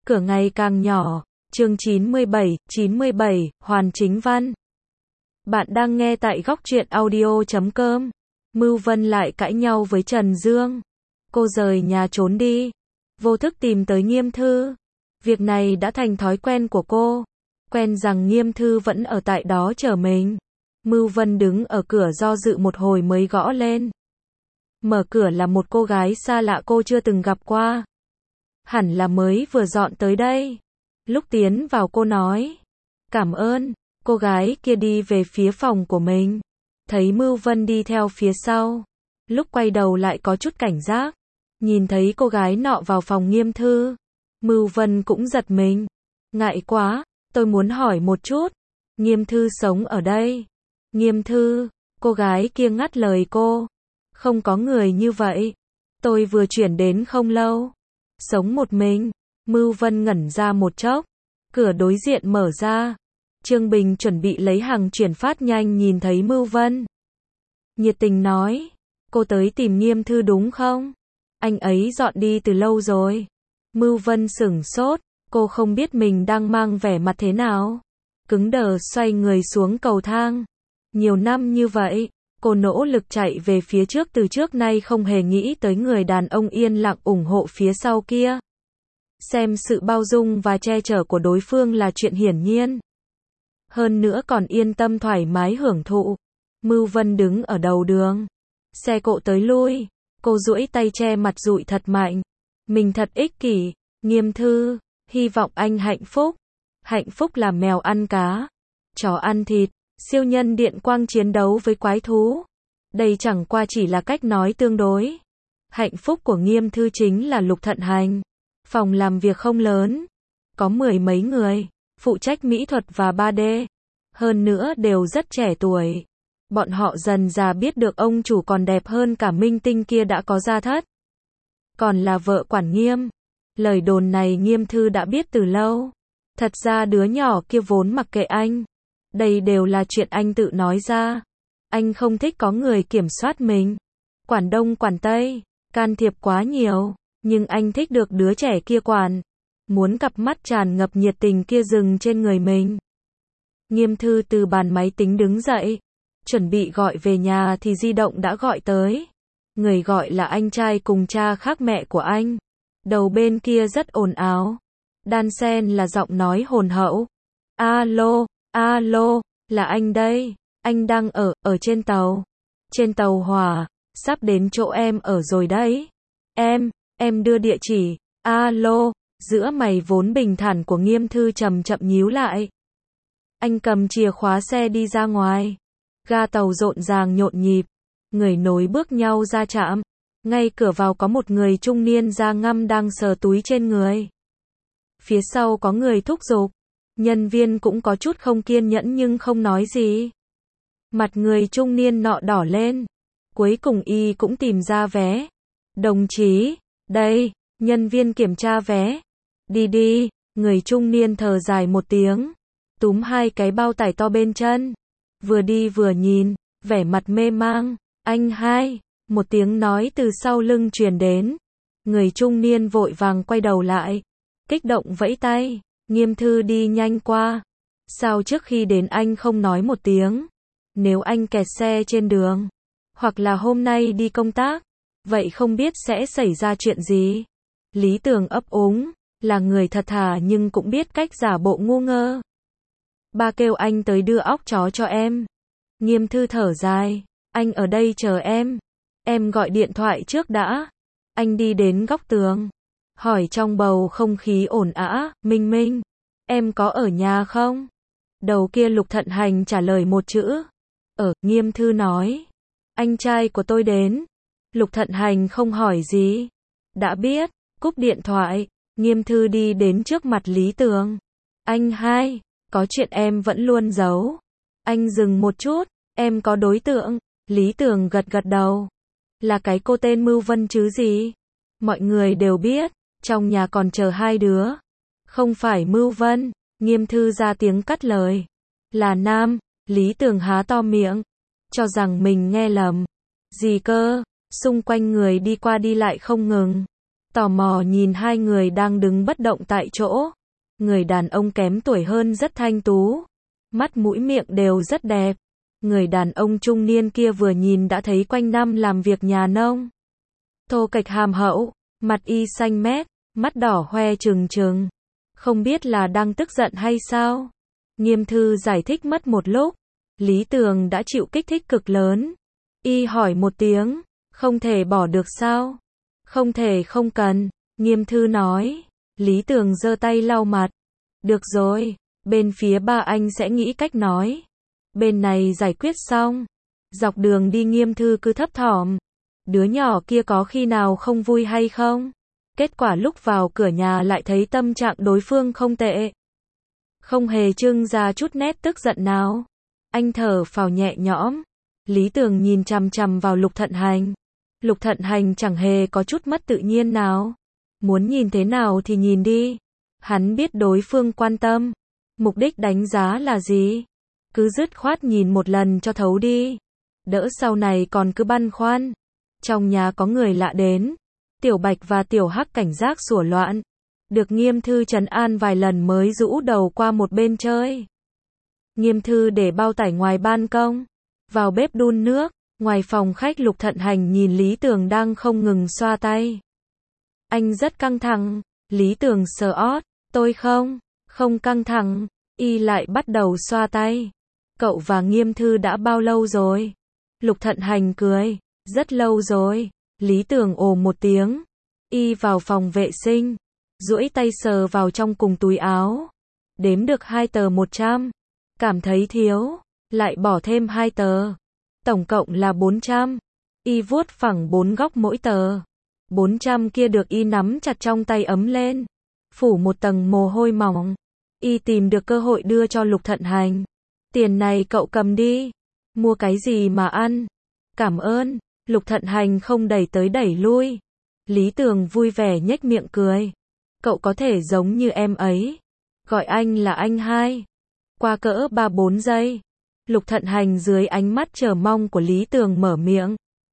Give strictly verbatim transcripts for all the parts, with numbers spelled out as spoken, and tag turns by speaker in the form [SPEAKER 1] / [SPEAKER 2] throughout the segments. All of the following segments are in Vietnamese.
[SPEAKER 1] cửa ngày càng nhỏ. Chương chín mươi bảy, chín mươi bảy, Hoàn Chính Văn. Bạn đang nghe tại góc truyện audio chấm com. Mưu Vân lại cãi nhau với Trần Dương. Cô rời nhà trốn đi. Vô thức tìm tới Nghiêm Thư. Việc này đã thành thói quen của cô. Quen rằng Nghiêm Thư vẫn ở tại đó chờ mình. Mưu Vân đứng ở cửa do dự một hồi mới gõ lên. Mở cửa là một cô gái xa lạ cô chưa từng gặp qua. Hẳn là mới vừa dọn tới đây. Lúc tiến vào cô nói, cảm ơn. Cô gái kia đi về phía phòng của mình. Thấy Mưu Vân đi theo phía sau. Lúc quay đầu lại có chút cảnh giác. Nhìn thấy cô gái nọ vào phòng Nghiêm Thư. Mưu Vân cũng giật mình. Ngại quá, tôi muốn hỏi một chút. Nghiêm Thư sống ở đây. Nghiêm Thư, cô gái kia ngắt lời cô. Không có người như vậy. Tôi vừa chuyển đến không lâu. Sống một mình. Mưu Vân ngẩn ra một chốc. Cửa đối diện mở ra. Trương Bình chuẩn bị lấy hàng chuyển phát nhanh nhìn thấy Mưu Vân. Nhiệt tình nói. Cô tới tìm Nghiêm Thư đúng không? Anh ấy dọn đi từ lâu rồi. Mưu Vân sửng sốt. Cô không biết mình đang mang vẻ mặt thế nào. Cứng đờ xoay người xuống cầu thang. Nhiều năm như vậy. Cô nỗ lực chạy về phía trước từ trước nay không hề nghĩ tới người đàn ông yên lặng ủng hộ phía sau kia. Xem sự bao dung và che chở của đối phương là chuyện hiển nhiên. Hơn nữa còn yên tâm thoải mái hưởng thụ. Mưu Vân đứng ở đầu đường. Xe cộ tới lui. Cô duỗi tay che mặt dụi thật mạnh. Mình thật ích kỷ. Nghiêm Thư, hy vọng anh hạnh phúc. Hạnh phúc là mèo ăn cá, chó ăn thịt, siêu nhân điện quang chiến đấu với quái thú. Đây chẳng qua chỉ là cách nói tương đối. Hạnh phúc của Nghiêm Thư chính là Lục Thận Hành. Phòng làm việc không lớn. Có mười mấy người. Phụ trách mỹ thuật và ba D. Hơn nữa đều rất trẻ tuổi. Bọn họ dần dà biết được ông chủ còn đẹp hơn cả minh tinh kia đã có gia thất. Còn là vợ quản Nghiêm. Lời đồn này Nghiêm Thư đã biết từ lâu. Thật ra đứa nhỏ kia vốn mặc kệ anh. Đây đều là chuyện anh tự nói ra. Anh không thích có người kiểm soát mình. Quản đông quản tây. Can thiệp quá nhiều. Nhưng anh thích được đứa trẻ kia quản. Muốn cặp mắt tràn ngập nhiệt tình kia dừng trên người mình. Nghiêm Thư từ bàn máy tính đứng dậy. Chuẩn bị gọi về nhà thì di động đã gọi tới. Người gọi là anh trai cùng cha khác mẹ của anh. Đầu bên kia rất ồn ào. Đan xen là giọng nói hồn hậu. Alo, alo, là anh đây. Anh đang ở, ở trên tàu. Trên tàu hỏa, sắp đến chỗ em ở rồi đấy. Em, em đưa địa chỉ. Alo, giữa mày vốn bình thản của Nghiêm Thư chậm chậm nhíu lại. Anh cầm chìa khóa xe đi ra ngoài. Ga tàu rộn ràng nhộn nhịp. Người nối bước nhau ra trạm. Ngay cửa vào có một người trung niên da ngăm đang sờ túi trên người. Phía sau có người thúc giục. Nhân viên cũng có chút không kiên nhẫn nhưng không nói gì. Mặt người trung niên nọ đỏ lên. Cuối cùng y cũng tìm ra vé. Đồng chí, đây, nhân viên kiểm tra vé. Đi đi, người trung niên thở dài một tiếng. Túm hai cái bao tải to bên chân. Vừa đi vừa nhìn, vẻ mặt mê mang. Anh hai, một tiếng nói từ sau lưng truyền đến. Người trung niên vội vàng quay đầu lại. Kích động vẫy tay. Nghiêm Thư đi nhanh qua. Sao trước khi đến anh không nói một tiếng? Nếu anh kẹt xe trên đường, hoặc là hôm nay đi công tác, vậy không biết sẽ xảy ra chuyện gì? Lý Tường ấp úng, là người thật thà nhưng cũng biết cách giả bộ ngu ngơ. Ba kêu anh tới đưa óc chó cho em. Nghiêm Thư thở dài, anh ở đây chờ em. Em gọi điện thoại trước đã. Anh đi đến góc tường, hỏi trong bầu không khí ồn ào, Minh Minh, em có ở nhà không? Đầu kia Lục Thận Hành trả lời một chữ. Ở, Nghiêm Thư nói. Anh trai của tôi đến. Lục Thận Hành không hỏi gì. Đã biết, cúp điện thoại. Nghiêm Thư đi đến trước mặt Lý Tường. Anh hai, có chuyện em vẫn luôn giấu. Anh dừng một chút, em có đối tượng. Lý Tường gật gật đầu. Là cái cô tên Mưu Vân chứ gì? Mọi người đều biết, trong nhà còn chờ hai đứa. Không phải Mưu Vân. Nghiêm Thư ra tiếng cắt lời. Là nam. Lý Tường há to miệng, cho rằng mình nghe lầm. Gì cơ? Xung quanh người đi qua đi lại không ngừng. tò mò nhìn hai người đang đứng bất động tại chỗ. Người đàn ông kém tuổi hơn rất thanh tú, mắt mũi miệng đều rất đẹp. Người đàn ông trung niên kia vừa nhìn đã thấy quanh năm làm việc nhà nông. Thô kệch hàm hậu, mặt y xanh mét, mắt đỏ hoe trừng trừng. Không biết là đang tức giận hay sao? Nghiêm Thư giải thích mất một lúc. Lý Tường đã chịu kích thích cực lớn. Y hỏi một tiếng, không thể bỏ được sao? Không thể không cần, Nghiêm Thư nói. Lý Tường giơ tay lau mặt. Được rồi, bên phía ba anh sẽ nghĩ cách nói. Bên này giải quyết xong. Dọc đường đi Nghiêm Thư cứ thấp thỏm. Đứa nhỏ kia có khi nào không vui hay không? Kết quả lúc vào cửa nhà lại thấy tâm trạng đối phương không tệ. Không hề trưng ra chút nét tức giận nào. Anh thở phào nhẹ nhõm. Lý Tường nhìn chằm chằm vào Lục Thận Hành. Lục Thận Hành chẳng hề có chút mất tự nhiên nào. Muốn nhìn thế nào thì nhìn đi. Hắn biết đối phương quan tâm. Mục đích đánh giá là gì? Cứ dứt khoát nhìn một lần cho thấu đi. Đỡ sau này còn cứ băn khoăn. Trong nhà có người lạ đến. Tiểu Bạch và Tiểu Hắc cảnh giác sủa loạn. Được Nghiêm Thư trấn an vài lần mới rũ đầu qua một bên chơi. Nghiêm Thư để bao tải ngoài ban công. Vào bếp đun nước. Ngoài phòng khách Lục Thận Hành nhìn Lý Tường đang không ngừng xoa tay. Anh rất căng thẳng. Lý Tường sờ ót. Tôi không, không căng thẳng. Y lại bắt đầu xoa tay. Cậu và Nghiêm Thư đã bao lâu rồi? Lục Thận Hành cười. Rất lâu rồi. Lý Tường ồ một tiếng. Y vào phòng vệ sinh. Duỗi tay sờ vào trong cùng túi áo. Đếm được hai tờ một trăm. Cảm thấy thiếu. Lại bỏ thêm hai tờ. Tổng cộng là bốn trăm. Y vuốt phẳng bốn góc mỗi tờ. bốn trăm kia được Y nắm chặt trong tay ấm lên. Phủ một tầng mồ hôi mỏng. Y tìm được cơ hội đưa cho Lục Thận Hành. Tiền này cậu cầm đi. Mua cái gì mà ăn? Cảm ơn. Lục Thận Hành không đẩy tới đẩy lui. Lý Tường vui vẻ nhếch miệng cười. Cậu có thể giống như em ấy. Gọi anh là anh hai. Qua cỡ ba bốn giây. Lục Thận Hành dưới ánh mắt chờ mong của Lý Tường mở miệng.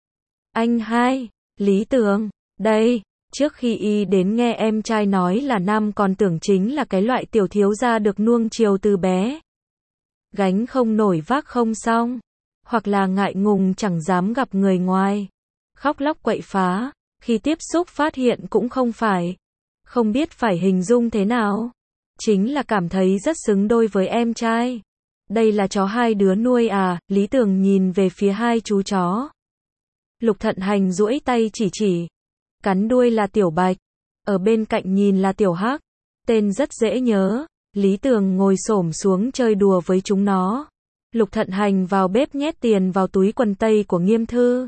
[SPEAKER 1] Anh hai. Lý Tường. Đây. Trước khi Y đến nghe em trai nói là nam còn tưởng chính là cái loại tiểu thiếu gia được nuông chiều từ bé. Gánh không nổi vác không xong. Hoặc là ngại ngùng chẳng dám gặp người ngoài. Khóc lóc quậy phá. Khi tiếp xúc phát hiện cũng không phải. Không biết phải hình dung thế nào. Chính là cảm thấy rất xứng đôi với em trai. Đây là chó hai đứa nuôi à? Lý Tường nhìn về phía hai chú chó. Lục Thận Hành duỗi tay chỉ chỉ. Cắn đuôi là Tiểu Bạch. Ở bên cạnh nhìn là Tiểu Hắc. Tên rất dễ nhớ. Lý Tường ngồi xổm xuống chơi đùa với chúng nó. Lục Thận Hành vào bếp nhét tiền vào túi quần tây của Nghiêm Thư.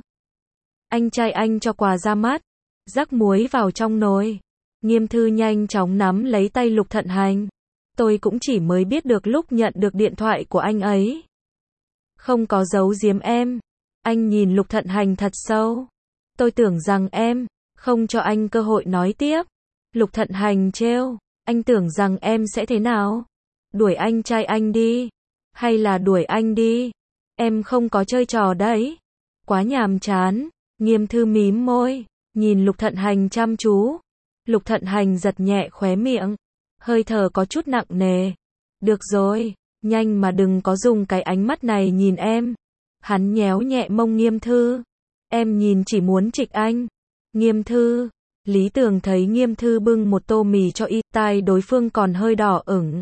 [SPEAKER 1] Anh trai anh cho quà ra mắt. Rắc muối vào trong nồi. Nghiêm Thư nhanh chóng nắm lấy tay Lục Thận Hành. Tôi cũng chỉ mới biết được lúc nhận được điện thoại của anh ấy. Không có giấu giếm em. Anh nhìn Lục Thận Hành thật sâu. Tôi tưởng rằng em không cho anh cơ hội nói tiếp. Lục Thận Hành trêu. Anh tưởng rằng em sẽ thế nào? Đuổi anh trai anh đi. Hay là đuổi anh đi? Em không có chơi trò đấy. Quá nhàm chán. Nghiêm Thư mím môi. Nhìn Lục Thận Hành chăm chú. Lục Thận Hành giật nhẹ khóe miệng. Hơi thở có chút nặng nề. Được rồi. Nhanh mà đừng có dùng cái ánh mắt này nhìn em. Hắn nhéo nhẹ mông Nghiêm Thư. Em nhìn chỉ muốn trịch anh. Nghiêm Thư. Lý Tường thấy Nghiêm Thư bưng một tô mì cho Y, tai đối phương còn hơi đỏ ửng.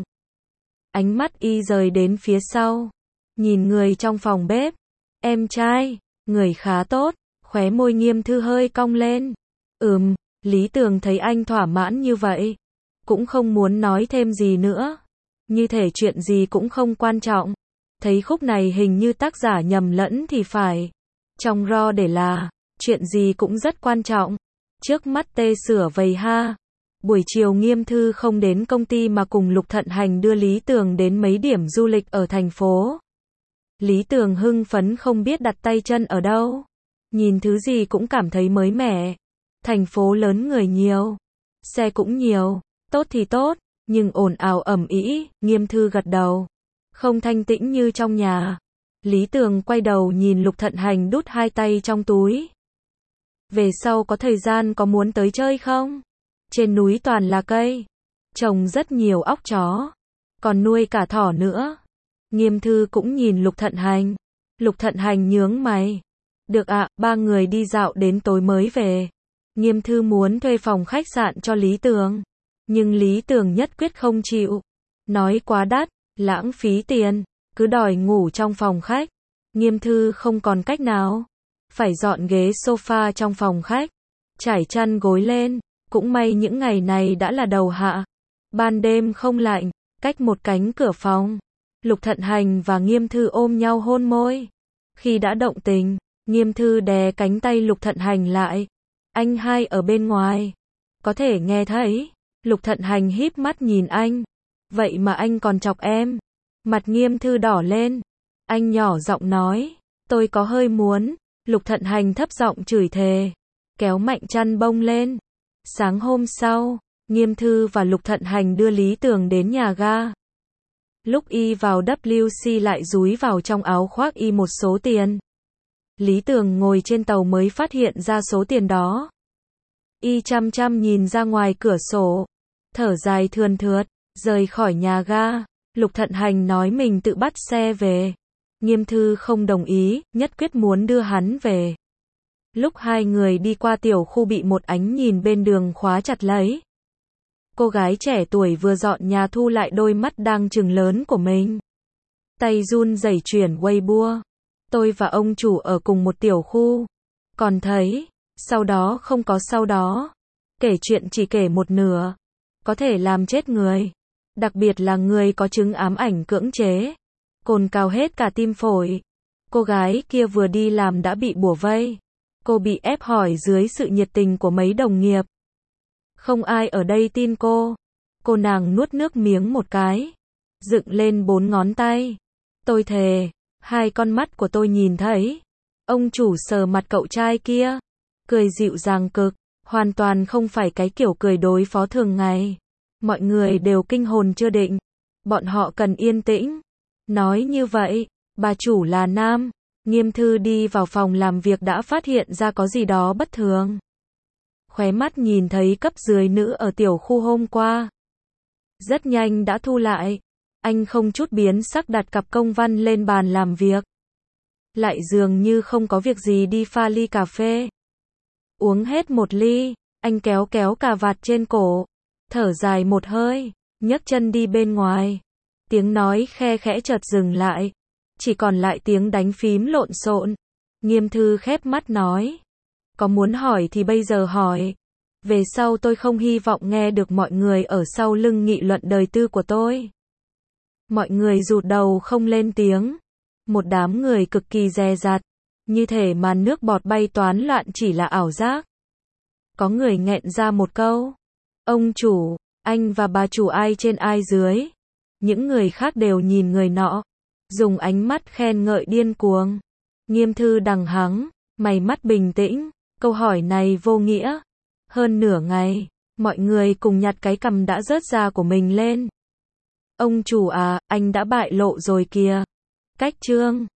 [SPEAKER 1] Ánh mắt Y rời đến phía sau. Nhìn người trong phòng bếp. Em trai. Người khá tốt. Khóe môi Nghiêm Thư hơi cong lên. Ừm. Lý Tường thấy anh thỏa mãn như vậy. Cũng không muốn nói thêm gì nữa. Như thể chuyện gì cũng không quan trọng. Thấy khúc này hình như tác giả nhầm lẫn thì phải. Trong ro để là, chuyện gì cũng rất quan trọng. Trước mắt tê sửa vầy ha. Buổi chiều Nghiêm Thư không đến công ty mà cùng Lục Thận Hành đưa Lý Tường đến mấy điểm du lịch ở thành phố. Lý Tường hưng phấn không biết đặt tay chân ở đâu. Nhìn thứ gì cũng cảm thấy mới mẻ. Thành phố lớn người nhiều. Xe cũng nhiều. Tốt thì tốt, nhưng ồn ào ầm ĩ. Nghiêm Thư gật đầu. Không thanh tĩnh như trong nhà. Lý Tường quay đầu nhìn Lục Thận Hành đút hai tay trong túi. Về sau có thời gian có muốn tới chơi không? Trên núi toàn là cây. Trồng rất nhiều óc chó. Còn nuôi cả thỏ nữa. Nghiêm Thư cũng nhìn Lục Thận Hành. Lục Thận Hành nhướng mày. Được ạ, ba người đi dạo đến tối mới về. Nghiêm Thư muốn thuê phòng khách sạn cho Lý Tường. Nhưng Lý Tường nhất quyết không chịu. Nói quá đắt, lãng phí tiền, cứ đòi ngủ trong phòng khách. Nghiêm Thư không còn cách nào. Phải dọn ghế sofa trong phòng khách. Trải chăn gối lên. Cũng may những ngày này đã là đầu hạ. Ban đêm không lạnh, cách một cánh cửa phòng. Lục Thận Hành và Nghiêm Thư ôm nhau hôn môi. Khi đã động tình, Nghiêm Thư đè cánh tay Lục Thận Hành lại. Anh hai ở bên ngoài. Có thể nghe thấy. Lục Thận Hành híp mắt nhìn anh. Vậy mà anh còn chọc em. Mặt Nghiêm Thư đỏ lên. Anh nhỏ giọng nói. Tôi có hơi muốn. Lục Thận Hành thấp giọng chửi thề. Kéo mạnh chăn bông lên. Sáng hôm sau, Nghiêm Thư và Lục Thận Hành đưa Lý Tường đến nhà ga. Lúc y vào W C lại dúi vào trong áo khoác y một số tiền. Lý Tường ngồi trên tàu mới phát hiện ra số tiền đó. Y chăm chăm nhìn ra ngoài cửa sổ. Thở dài thườn thượt, rời khỏi nhà ga. Lục Thận Hành nói mình tự bắt xe về. Nghiêm Thư không đồng ý, nhất quyết muốn đưa hắn về. Lúc hai người đi qua tiểu khu bị một ánh nhìn bên đường khóa chặt lấy. Cô gái trẻ tuổi vừa dọn nhà thu lại đôi mắt đang trừng lớn của mình. Tay run rẩy chuyển Weibo. Tôi và ông chủ ở cùng một tiểu khu. Còn thấy, sau đó không có sau đó. Kể chuyện chỉ kể một nửa. Có thể làm chết người. Đặc biệt là người có chứng ám ảnh cưỡng chế. Cồn cào hết cả tim phổi. Cô gái kia vừa đi làm đã bị bủa vây. Cô bị ép hỏi dưới sự nhiệt tình của mấy đồng nghiệp. Không ai ở đây tin cô. Cô nàng nuốt nước miếng một cái. Dựng lên bốn ngón tay. Tôi thề, hai con mắt của tôi nhìn thấy. Ông chủ sờ mặt cậu trai kia. Cười dịu dàng cực. Hoàn toàn không phải cái kiểu cười đối phó thường ngày. Mọi người đều kinh hồn chưa định. Bọn họ cần yên tĩnh. Nói như vậy, bà chủ là nam. Nghiêm Thư đi vào phòng làm việc đã phát hiện ra có gì đó bất thường. Khóe mắt nhìn thấy cấp dưới nữ ở tiểu khu hôm qua. Rất nhanh đã thu lại. Anh không chút biến sắc đặt cặp công văn lên bàn làm việc. Lại dường như không có việc gì đi pha ly cà phê. Uống hết một ly, anh kéo kéo cà vạt trên cổ. Thở dài một hơi, nhấc chân đi bên ngoài. Tiếng nói khe khẽ chợt dừng lại. Chỉ còn lại tiếng đánh phím lộn xộn. Nghiêm Thư khép mắt nói. Có muốn hỏi thì bây giờ hỏi. Về sau tôi không hy vọng nghe được mọi người ở sau lưng nghị luận đời tư của tôi. Mọi người rụt đầu không lên tiếng. Một đám người cực kỳ dè dặt. Như thể màn nước bọt bay toán loạn chỉ là ảo giác. Có người nghẹn ra một câu. Ông chủ, anh và bà chủ ai trên ai dưới. Những người khác đều nhìn người nọ. Dùng ánh mắt khen ngợi điên cuồng. Nghiêm Thư đằng hắng, mày mắt bình tĩnh. Câu hỏi này vô nghĩa. Hơn nửa ngày, mọi người cùng nhặt cái cằm đã rớt ra của mình lên. Ông chủ à, anh đã bại lộ rồi kìa. Cách chương